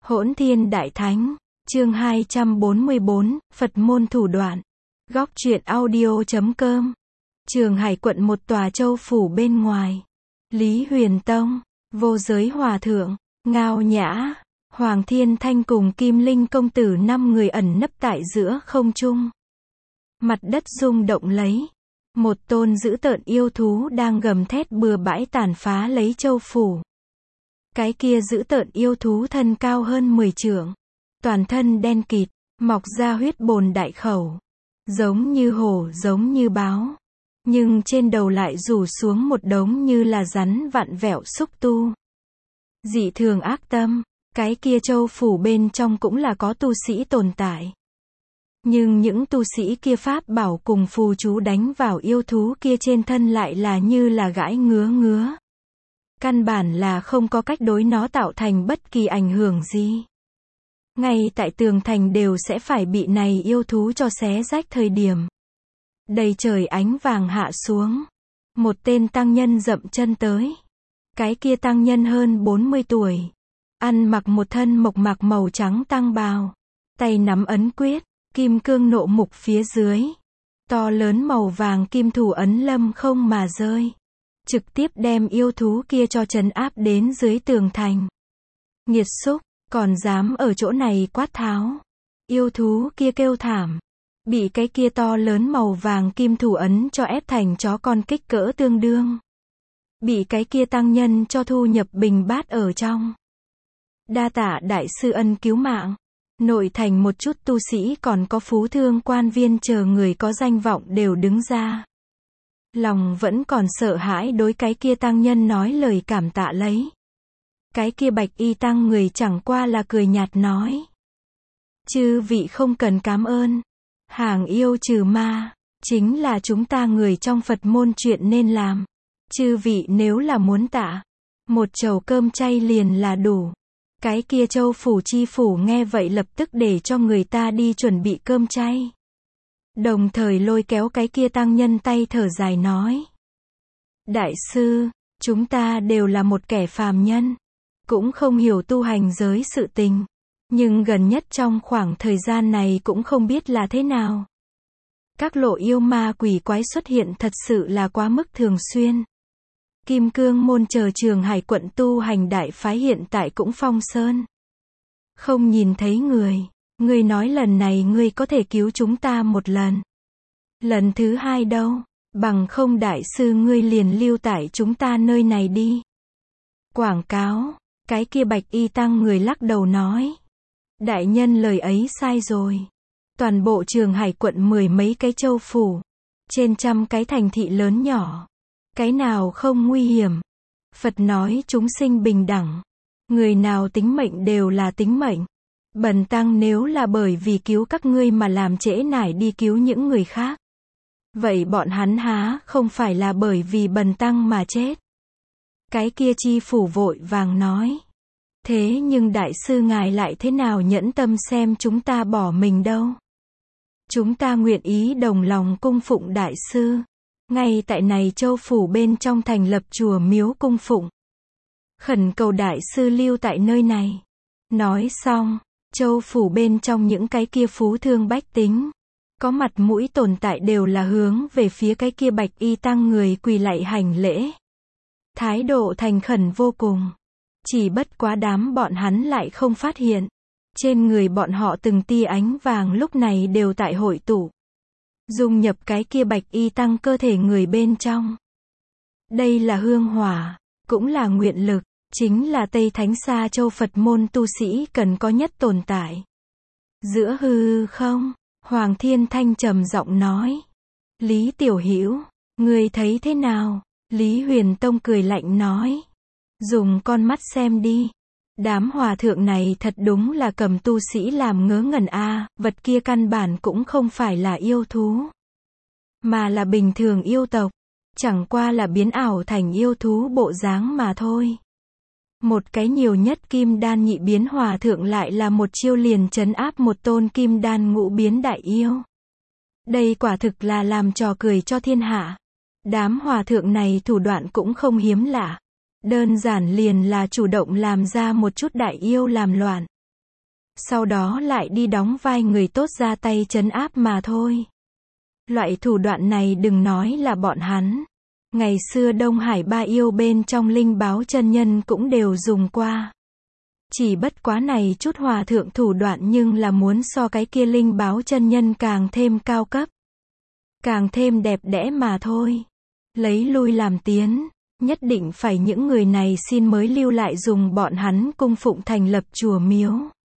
Hỗn Thiên Đại Thánh, chương 244, Phật môn thủ đoạn. Góc truyện audio.com. Trường Hải quận một tòa châu phủ bên ngoài. Lý Huyền Tông, Vô Giới Hòa Thượng, Ngao Nhã, Hoàng Thiên Thanh cùng Kim Linh công tử 5 người ẩn nấp tại giữa không trung. Mặt đất rung động lấy. Một tôn dữ tợn yêu thú đang gầm thét bừa bãi tàn phá lấy châu phủ. Cái kia dữ tợn yêu thú thân cao hơn 10 trượng. Toàn thân đen kịt, mọc ra huyết bồn đại khẩu. Giống như hổ giống như báo. Nhưng trên đầu lại rủ xuống một đống như là rắn vặn vẹo xúc tu. Dị thường ác tâm, cái kia châu phủ bên trong cũng là có tu sĩ tồn tại. Nhưng những tu sĩ kia pháp bảo cùng phù chú đánh vào yêu thú kia trên thân lại là như là gãi ngứa. Căn bản là không có cách đối nó tạo thành bất kỳ ảnh hưởng gì. Ngay tại tường thành đều sẽ phải bị này yêu thú cho xé rách thời điểm. Đầy trời ánh vàng hạ xuống. Một tên tăng nhân dậm chân tới. Cái kia tăng nhân hơn 40 tuổi. Ăn mặc một thân mộc mạc màu trắng tăng bào. Tay nắm ấn quyết, kim cương nộ mục phía dưới. To lớn màu vàng kim thủ ấn lâm không mà rơi. Trực tiếp đem yêu thú kia cho trấn áp đến dưới tường thành. Nghiệt xúc, còn dám ở chỗ này quát tháo. Yêu thú kia kêu thảm. Bị cái kia to lớn màu vàng kim thủ ấn cho ép thành chó con kích cỡ tương đương. Bị cái kia tăng nhân cho thu nhập bình bát ở trong. Đa tạ đại sư ân cứu mạng. Nội thành một chút tu sĩ còn có phú thương quan viên chờ người có danh vọng đều đứng ra. Lòng vẫn còn sợ hãi đối cái kia tăng nhân nói lời cảm tạ lấy. Cái kia bạch y tăng người chẳng qua là cười nhạt nói. Chư vị không cần cảm ơn. Hàng yêu trừ ma, chính là chúng ta người trong Phật môn chuyện nên làm. Chư vị nếu là muốn tạ, một chầu cơm chay liền là đủ. Cái kia châu phủ chi phủ nghe vậy lập tức để cho người ta đi chuẩn bị cơm chay. Đồng thời lôi kéo cái kia tăng nhân tay thở dài nói. Đại sư, chúng ta đều là một kẻ phàm nhân. Cũng không hiểu tu hành giới sự tình. Nhưng gần nhất trong khoảng thời gian này cũng không biết là thế nào. Các lộ yêu ma quỷ quái xuất hiện thật sự là quá mức thường xuyên. Kim Cương môn chờ Trường Hải quận tu hành đại phái hiện tại cũng phong sơn. Không nhìn thấy người. Ngươi nói lần này ngươi có thể cứu chúng ta một lần. Lần thứ hai đâu, bằng không đại sư ngươi liền lưu tại chúng ta nơi này đi. Quảng cáo, cái kia bạch y tăng người lắc đầu nói. Đại nhân lời ấy sai rồi. Toàn bộ Trường Hải quận 10 mấy cái châu phủ. Trên trăm cái thành thị lớn nhỏ. Cái nào không nguy hiểm. Phật nói chúng sinh bình đẳng. Người nào tính mệnh đều là tính mệnh. Bần tăng nếu là bởi vì cứu các ngươi mà làm trễ nải đi cứu những người khác. Vậy bọn hắn há không phải là bởi vì bần tăng mà chết. Cái kia chi phủ vội vàng nói. Thế nhưng đại sư ngài lại thế nào nhẫn tâm xem chúng ta bỏ mình đâu. Chúng ta nguyện ý đồng lòng cung phụng đại sư. Ngay tại này châu phủ bên trong thành lập chùa miếu cung phụng. Khẩn cầu đại sư lưu tại nơi này. Nói xong, châu phủ bên trong những cái kia phú thương bách tính. Có mặt mũi tồn tại đều là hướng về phía cái kia bạch y tăng người quỳ lạy hành lễ. Thái độ thành khẩn vô cùng. Chỉ bất quá đám bọn hắn lại không phát hiện. Trên người bọn họ từng tia ánh vàng lúc này đều tại hội tụ. Dung nhập cái kia bạch y tăng cơ thể người bên trong. Đây là hương hỏa, cũng là nguyện lực, chính là Tây Thánh Sa Châu Phật môn tu sĩ cần có nhất tồn tại. Giữa hư không, Hoàng Thiên Thanh trầm giọng nói. Lý Tiểu Hữu, ngươi thấy thế nào? Lý Huyền Tông cười lạnh nói. Dùng con mắt xem đi. Đám hòa thượng này thật đúng là cầm tu sĩ làm ngớ ngẩn a, vật kia căn bản cũng không phải là yêu thú. Mà là bình thường yêu tộc. Chẳng qua là biến ảo thành yêu thú bộ dáng mà thôi. Một cái nhiều nhất kim đan nhị biến hòa thượng lại là một chiêu liền trấn áp một tôn kim đan ngũ biến đại yêu. Đây quả thực là làm trò cười cho thiên hạ. Đám hòa thượng này thủ đoạn cũng không hiếm lạ. Đơn giản liền là chủ động làm ra một chút đại yêu làm loạn. sau đó lại đi đóng vai người tốt ra tay trấn áp mà thôi. Loại thủ đoạn này đừng nói là bọn hắn. Ngày xưa Đông Hải Ba Yêu bên trong Linh Báo chân nhân cũng đều dùng qua. Chỉ bất quá này chút hòa thượng thủ đoạn nhưng là muốn so cái kia Linh Báo chân nhân càng thêm cao cấp, càng thêm đẹp đẽ mà thôi. Lấy lui làm tiến, nhất định phải những người này xin mới lưu lại dùng bọn hắn cung phụng thành lập chùa miếu.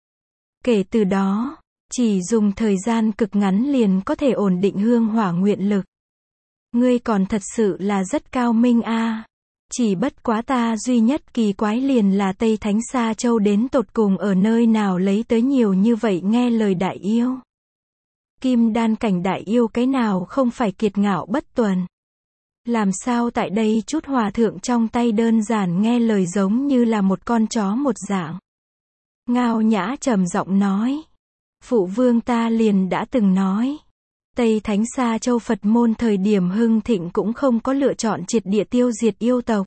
Kể từ đó, chỉ dùng thời gian cực ngắn liền có thể ổn định hương hỏa nguyện lực. Ngươi còn thật sự là rất cao minh a. Chỉ bất quá ta duy nhất kỳ quái liền là Tây Thánh Sa Châu đến tột cùng ở nơi nào lấy tới nhiều như vậy nghe lời đại yêu. Kim đan cảnh đại yêu cái nào không phải kiệt ngạo bất tuần. Làm sao tại đây chút hòa thượng trong tay đơn giản nghe lời giống như là một con chó một dạng. Ngao Nhã trầm giọng nói. Phụ vương ta liền đã từng nói. Tây Thánh Sa Châu Phật môn thời điểm hưng thịnh cũng không có lựa chọn triệt địa tiêu diệt yêu tộc,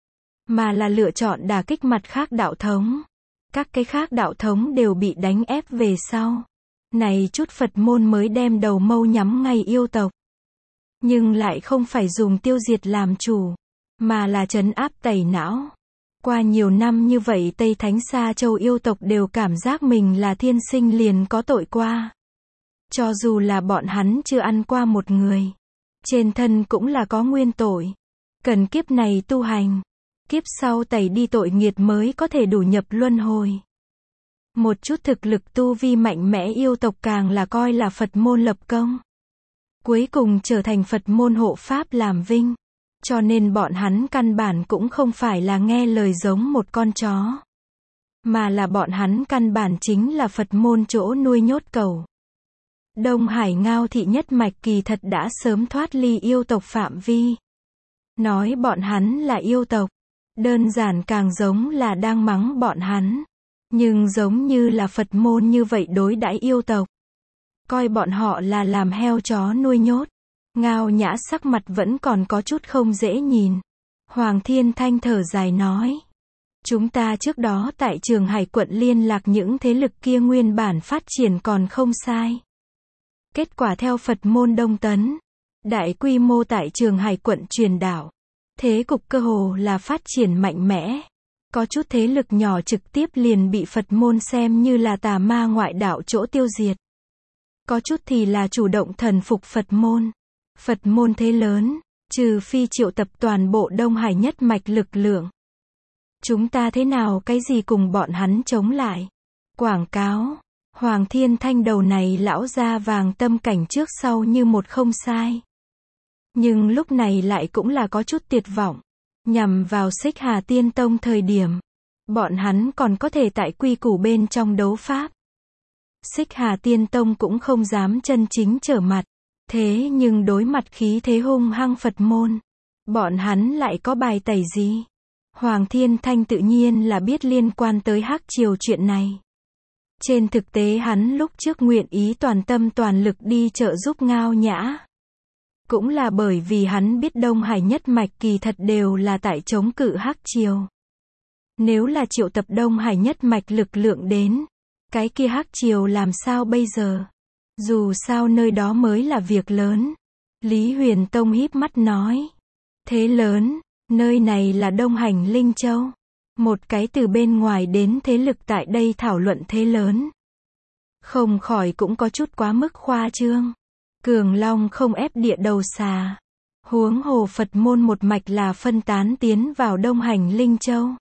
mà là lựa chọn đả kích mặt khác đạo thống. Các cái khác đạo thống đều bị đánh ép về sau. Này chút Phật môn mới đem đầu mâu nhắm ngay yêu tộc. Nhưng lại không phải dùng tiêu diệt làm chủ, mà là trấn áp tẩy não. Qua nhiều năm như vậy Tây Thánh Sa Châu yêu tộc đều cảm giác mình là thiên sinh liền có tội qua. Cho dù là bọn hắn chưa ăn qua một người, trên thân cũng là có nguyên tội. Cần kiếp này tu hành, kiếp sau tẩy đi tội nghiệt mới có thể đủ nhập luân hồi. Một chút thực lực tu vi mạnh mẽ yêu tộc càng là coi là Phật môn lập công. Cuối cùng trở thành Phật môn hộ pháp làm vinh. Cho nên bọn hắn căn bản cũng không phải là nghe lời giống một con chó, mà là bọn hắn căn bản chính là Phật môn chỗ nuôi nhốt cẩu. Đông Hải Ngao thị nhất mạch kỳ thật đã sớm thoát ly yêu tộc phạm vi. Nói bọn hắn là yêu tộc, đơn giản càng giống là đang mắng bọn hắn. Nhưng giống như là Phật môn như vậy đối đãi yêu tộc, coi bọn họ là làm heo chó nuôi nhốt. Ngao Nhã sắc mặt vẫn còn có chút không dễ nhìn. Hoàng Thiên Thanh thở dài nói. Chúng ta trước đó tại Trường Hải quận liên lạc những thế lực kia nguyên bản phát triển còn không sai. Kết quả theo Phật môn Đông Tấn, đại quy mô tại Trường Hải quận truyền đảo. Thế cục cơ hồ là phát triển mạnh mẽ. Có chút thế lực nhỏ trực tiếp liền bị Phật môn xem như là tà ma ngoại đạo chỗ tiêu diệt. Có chút thì là chủ động thần phục Phật môn. Phật môn thế lớn, trừ phi triệu tập toàn bộ Đông Hải nhất mạch lực lượng. Chúng ta thế nào cái gì cùng bọn hắn chống lại? Quảng cáo, Hoàng Thiên Thanh đầu này lão ra vàng tâm cảnh trước sau như một không sai. Nhưng lúc này lại cũng là có chút tuyệt vọng. Nhằm vào Xích Hà Tiên Tông thời điểm, bọn hắn còn có thể tại quy củ bên trong đấu pháp. Xích Hà Tiên Tông cũng không dám chân chính trở mặt. Thế nhưng đối mặt khí thế hung hăng Phật môn, bọn hắn lại có bài tẩy gì? Hoàng Thiên Thanh tự nhiên là biết liên quan tới Hắc Triều chuyện này. Trên thực tế hắn lúc trước nguyện ý toàn tâm toàn lực đi trợ giúp Ngao Nhã. Cũng là bởi vì hắn biết Đông Hải nhất mạch kỳ thật đều là tại chống cự Hắc Triều. Nếu là triệu tập Đông Hải nhất mạch lực lượng đến, cái kia Hắc Triều làm sao bây giờ? Dù sao nơi đó mới là việc lớn. Lý Huyền Tông híp mắt nói. Thế lớn, nơi này là Đông Hành Linh Châu. Một cái từ bên ngoài đến thế lực tại đây thảo luận thế lớn. Không khỏi cũng có chút quá mức khoa trương. Cường Long không ép địa đầu xà. Huống hồ Phật môn một mạch là phân tán tiến vào Đông Hành Linh Châu.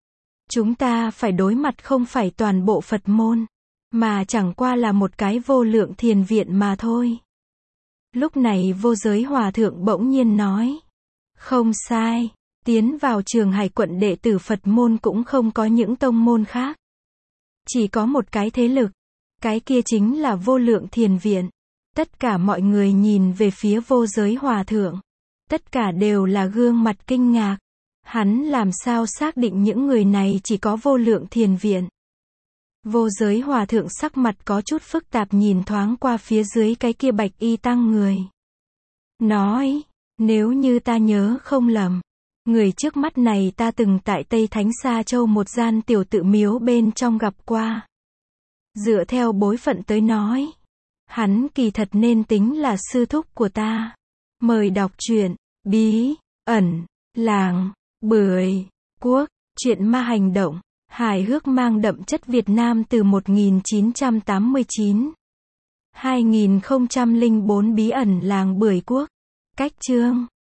Chúng ta phải đối mặt không phải toàn bộ Phật môn, mà chẳng qua là một cái vô lượng thiền viện mà thôi. Lúc này Vô Giới Hòa Thượng bỗng nhiên nói. Không sai, tiến vào Trường Hải quận đệ tử Phật môn cũng không có những tông môn khác. Chỉ có một cái thế lực, cái kia chính là Vô Lượng Thiền Viện. Tất cả mọi người nhìn về phía Vô Giới Hòa Thượng. Tất cả đều là gương mặt kinh ngạc. Hắn làm sao xác định những người này chỉ có Vô Lượng Thiền Viện? Vô Giới Hòa Thượng sắc mặt có chút phức tạp nhìn thoáng qua phía dưới cái kia bạch y tăng người. Nói, nếu như ta nhớ không lầm, người trước mắt này ta từng tại Tây Thánh Sa Châu một gian tiểu tự miếu bên trong gặp qua. Dựa theo bối phận tới nói, hắn kỳ thật nên tính là sư thúc của ta. Mời đọc truyện Bí ẩn làng Bưởi Quốc, truyện ma hành động, hài hước mang đậm chất Việt Nam từ 1989. 2004 Bí ẩn làng Bưởi Quốc. Cách chương